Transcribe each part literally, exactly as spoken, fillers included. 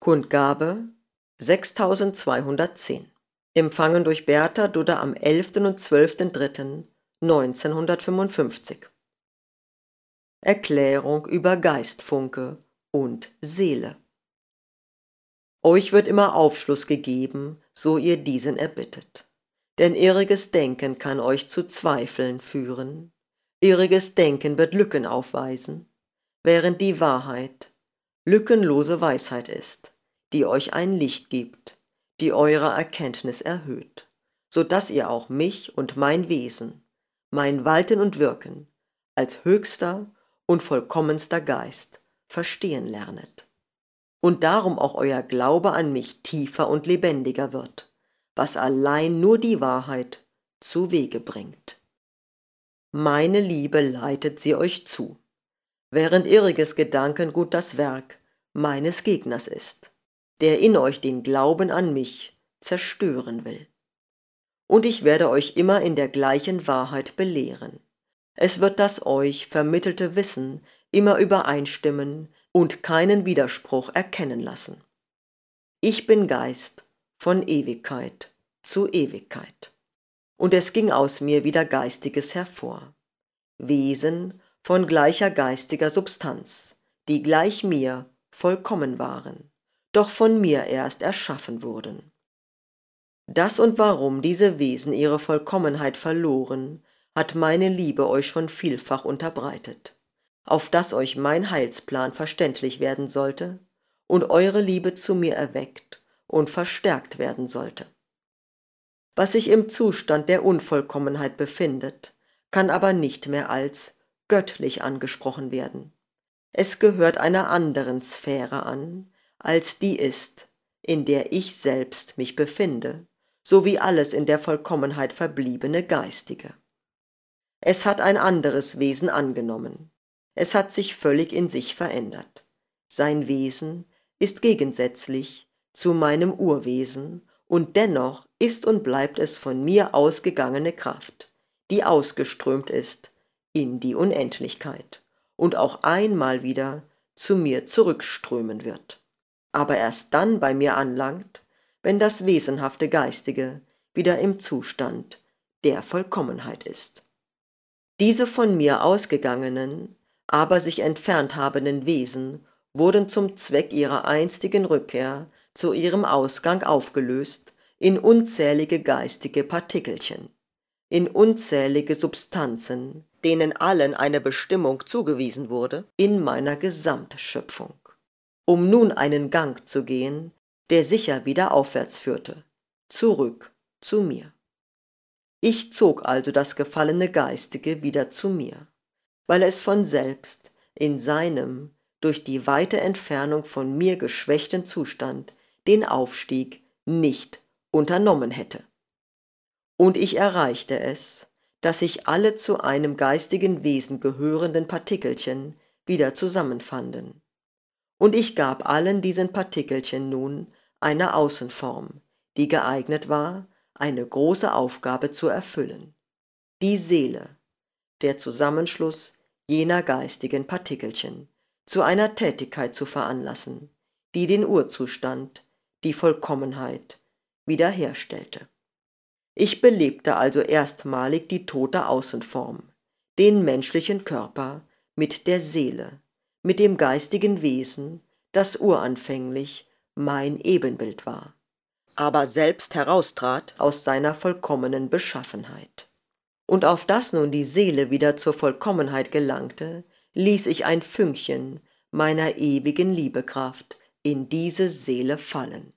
Kundgabe sechstausendzweihundertzehn. Empfangen durch Bertha Dudder am elften und zwölften dritten neunzehnhundertfünfundfünfzig. Erklärung über Geistfunke und Seele. Euch wird immer Aufschluss gegeben, so ihr diesen erbittet. Denn irriges Denken kann euch zu Zweifeln führen. Irriges Denken wird Lücken aufweisen, während die Wahrheit lückenlose Weisheit ist, die euch ein Licht gibt, die eure Erkenntnis erhöht, so dass ihr auch mich und mein Wesen, mein Walten und Wirken als höchster und vollkommenster Geist verstehen lernet. Und darum auch euer Glaube an mich tiefer und lebendiger wird, was allein nur die Wahrheit zu Wege bringt. Meine Liebe leitet sie euch zu, während irriges Gedankengut das Werk meines Gegners ist, der in euch den Glauben an mich zerstören will. Und ich werde euch immer in der gleichen Wahrheit belehren. Es wird das euch vermittelte Wissen immer übereinstimmen und keinen Widerspruch erkennen lassen. Ich bin Geist von Ewigkeit zu Ewigkeit. Und es ging aus mir wieder Geistiges hervor. Wesen von gleicher geistiger Substanz, die gleich mir vollkommen waren, doch von mir erst erschaffen wurden. Das und warum diese Wesen ihre Vollkommenheit verloren, hat meine Liebe euch schon vielfach unterbreitet, auf dass euch mein Heilsplan verständlich werden sollte und eure Liebe zu mir erweckt und verstärkt werden sollte. Was sich im Zustand der Unvollkommenheit befindet, kann aber nicht mehr als göttlich angesprochen werden. Es gehört einer anderen Sphäre an, als die ist, in der ich selbst mich befinde, sowie alles in der Vollkommenheit verbliebene Geistige. Es hat ein anderes Wesen angenommen. Es hat sich völlig in sich verändert. Sein Wesen ist gegensätzlich zu meinem Urwesen und dennoch ist und bleibt es von mir ausgegangene Kraft, die ausgeströmt ist in die Unendlichkeit und auch einmal wieder zu mir zurückströmen wird, aber erst dann bei mir anlangt, wenn das wesenhafte Geistige wieder im Zustand der Vollkommenheit ist. Diese von mir ausgegangenen, aber sich entfernt habenden Wesen wurden zum Zweck ihrer einstigen Rückkehr zu ihrem Ausgang aufgelöst in unzählige geistige Partikelchen, in unzählige Substanzen, denen allen eine Bestimmung zugewiesen wurde, in meiner Gesamtschöpfung, um nun einen Gang zu gehen, der sicher wieder aufwärts führte, zurück zu mir. Ich zog also das gefallene Geistige wieder zu mir, weil es von selbst in seinem durch die weite Entfernung von mir geschwächten Zustand den Aufstieg nicht unternommen hätte. Und ich erreichte es, dass sich alle zu einem geistigen Wesen gehörenden Partikelchen wieder zusammenfanden. Und ich gab allen diesen Partikelchen nun eine Außenform, die geeignet war, eine große Aufgabe zu erfüllen. Die Seele, der Zusammenschluss jener geistigen Partikelchen, zu einer Tätigkeit zu veranlassen, die den Urzustand, die Vollkommenheit, wiederherstellte. Ich belebte also erstmalig die tote Außenform, den menschlichen Körper, mit der Seele, mit dem geistigen Wesen, das uranfänglich mein Ebenbild war, aber selbst heraustrat aus seiner vollkommenen Beschaffenheit. Und auf dass nun die Seele wieder zur Vollkommenheit gelangte, ließ ich ein Fünkchen meiner ewigen Liebekraft in diese Seele fallen.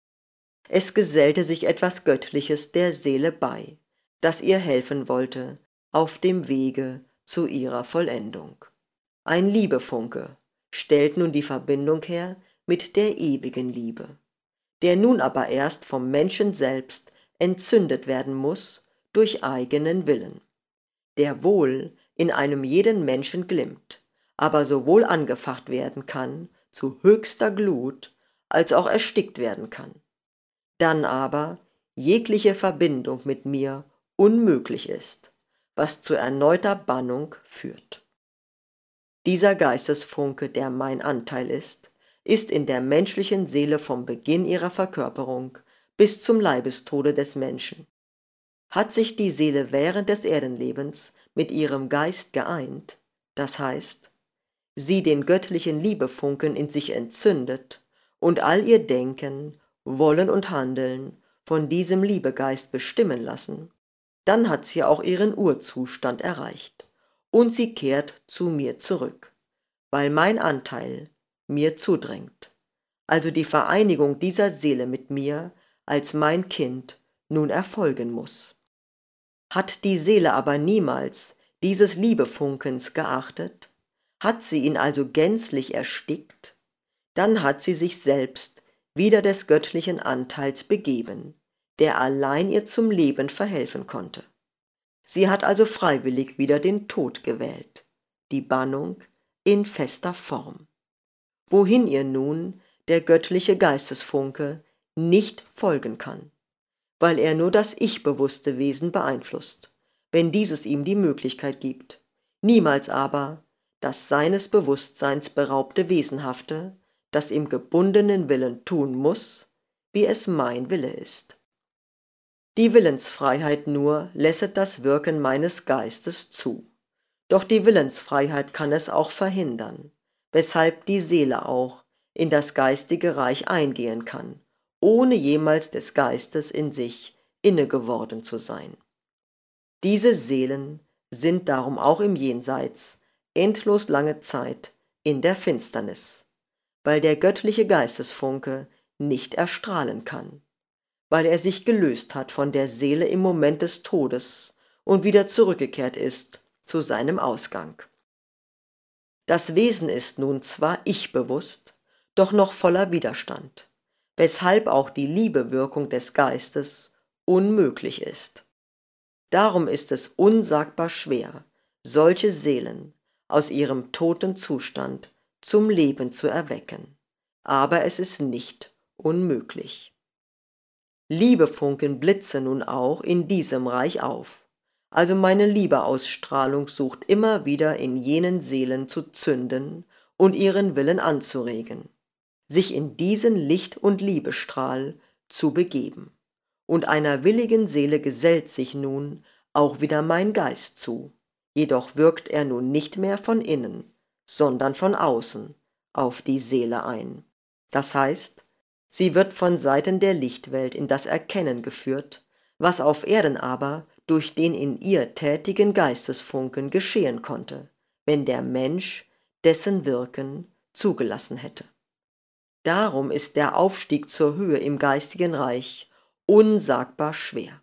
Es gesellte sich etwas Göttliches der Seele bei, das ihr helfen wollte auf dem Wege zu ihrer Vollendung. Ein Liebefunke stellt nun die Verbindung her mit der ewigen Liebe, der nun aber erst vom Menschen selbst entzündet werden muss durch eigenen Willen, der wohl in einem jeden Menschen glimmt, aber sowohl angefacht werden kann zu höchster Glut, als auch erstickt werden kann. Dann aber jegliche Verbindung mit mir unmöglich ist, was zu erneuter Bannung führt. Dieser Geistesfunke, der mein Anteil ist, ist in der menschlichen Seele vom Beginn ihrer Verkörperung bis zum Leibestode des Menschen. Hat sich die Seele während des Erdenlebens mit ihrem Geist geeint, das heißt, sie den göttlichen Liebefunken in sich entzündet und all ihr Denken, Wollen und Handeln von diesem Liebegeist bestimmen lassen, dann hat sie auch ihren Urzustand erreicht und sie kehrt zu mir zurück, weil mein Anteil mir zudrängt, also die Vereinigung dieser Seele mit mir als mein Kind nun erfolgen muss. Hat die Seele aber niemals dieses Liebefunkens geachtet, hat sie ihn also gänzlich erstickt, dann hat sie sich selbst wieder des göttlichen Anteils begeben, der allein ihr zum Leben verhelfen konnte. Sie hat also freiwillig wieder den Tod gewählt, die Bannung in fester Form, wohin ihr nun der göttliche Geistesfunke nicht folgen kann, weil er nur das ich-bewusste Wesen beeinflusst, wenn dieses ihm die Möglichkeit gibt, niemals aber das seines Bewusstseins beraubte Wesenhafte, das im gebundenen Willen tun muss, wie es mein Wille ist. Die Willensfreiheit nur lässet das Wirken meines Geistes zu, doch die Willensfreiheit kann es auch verhindern, weshalb die Seele auch in das geistige Reich eingehen kann, ohne jemals des Geistes in sich inne geworden zu sein. Diese Seelen sind darum auch im Jenseits endlos lange Zeit in der Finsternis, weil der göttliche Geistesfunke nicht erstrahlen kann, weil er sich gelöst hat von der Seele im Moment des Todes und wieder zurückgekehrt ist zu seinem Ausgang. Das Wesen ist nun zwar ich-bewusst, doch noch voller Widerstand, weshalb auch die Liebewirkung des Geistes unmöglich ist. Darum ist es unsagbar schwer, solche Seelen aus ihrem toten Zustand zum Leben zu erwecken, aber es ist nicht unmöglich. Liebefunken blitzen nun auch in diesem Reich auf, also meine Liebeausstrahlung sucht immer wieder in jenen Seelen zu zünden und ihren Willen anzuregen, sich in diesen Licht- und Liebestrahl zu begeben. Und einer willigen Seele gesellt sich nun auch wieder mein Geist zu, jedoch wirkt er nun nicht mehr von innen, sondern von außen auf die Seele ein. Das heißt, sie wird von Seiten der Lichtwelt in das Erkennen geführt, was auf Erden aber durch den in ihr tätigen Geistesfunken geschehen konnte, wenn der Mensch dessen Wirken zugelassen hätte. Darum ist der Aufstieg zur Höhe im geistigen Reich unsagbar schwer.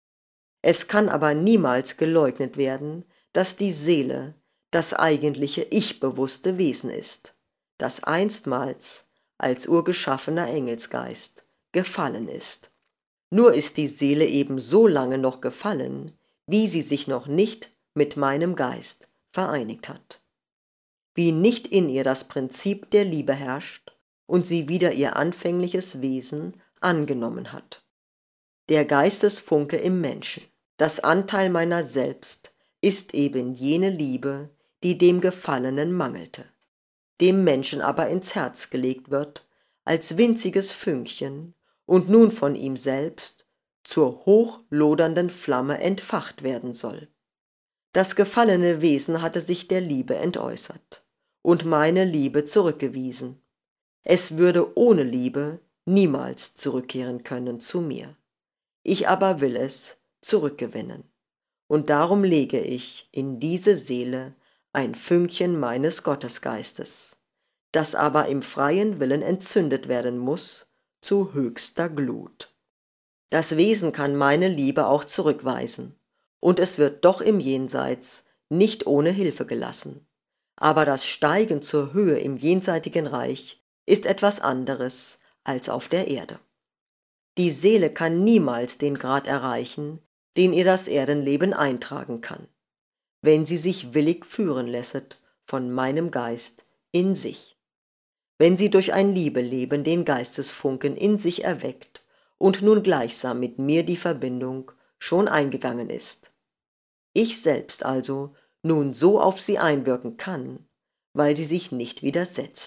Es kann aber niemals geleugnet werden, dass die Seele das eigentliche ich-bewusste Wesen ist, das einstmals als urgeschaffener Engelsgeist gefallen ist. Nur ist die Seele eben so lange noch gefallen, wie sie sich noch nicht mit meinem Geist vereinigt hat. Wie nicht in ihr das Prinzip der Liebe herrscht und sie wieder ihr anfängliches Wesen angenommen hat. Der Geistesfunke im Menschen, das Anteil meiner selbst, ist eben jene Liebe, die dem Gefallenen mangelte, dem Menschen aber ins Herz gelegt wird, als winziges Fünkchen und nun von ihm selbst zur hochlodernden Flamme entfacht werden soll. Das gefallene Wesen hatte sich der Liebe entäußert und meine Liebe zurückgewiesen. Es würde ohne Liebe niemals zurückkehren können zu mir. Ich aber will es zurückgewinnen. Und darum lege ich in diese Seele ein Fünkchen meines Gottesgeistes, das aber im freien Willen entzündet werden muss zu höchster Glut. Das Wesen kann meine Liebe auch zurückweisen, und es wird doch im Jenseits nicht ohne Hilfe gelassen. Aber das Steigen zur Höhe im jenseitigen Reich ist etwas anderes als auf der Erde. Die Seele kann niemals den Grad erreichen, den ihr das Erdenleben eintragen kann, wenn sie sich willig führen lässet von meinem Geist in sich. Wenn sie durch ein Liebeleben den Geistesfunken in sich erweckt und nun gleichsam mit mir die Verbindung schon eingegangen ist. Ich selbst also nun so auf sie einwirken kann, weil sie sich nicht widersetzt,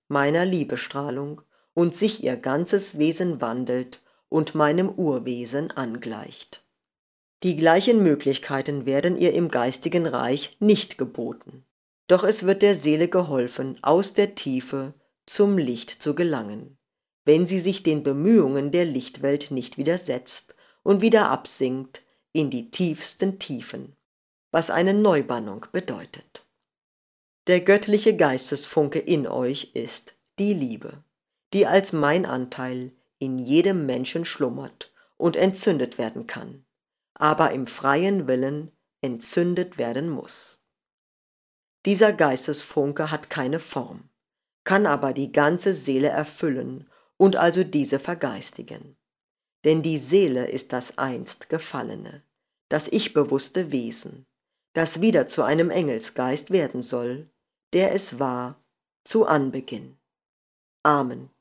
meiner Liebestrahlung und sich ihr ganzes Wesen wandelt und meinem Urwesen angleicht. Die gleichen Möglichkeiten werden ihr im geistigen Reich nicht geboten, doch es wird der Seele geholfen, aus der Tiefe zum Licht zu gelangen, wenn sie sich den Bemühungen der Lichtwelt nicht widersetzt und wieder absinkt in die tiefsten Tiefen, was eine Neubannung bedeutet. Der göttliche Geistesfunke in euch ist die Liebe, die als mein Anteil in jedem Menschen schlummert und entzündet werden kann, aber im freien Willen entzündet werden muss. Dieser Geistesfunke hat keine Form, kann aber die ganze Seele erfüllen und also diese vergeistigen. Denn die Seele ist das einst Gefallene, das ich-bewusste Wesen, das wieder zu einem Engelsgeist werden soll, der es war zu Anbeginn. Amen.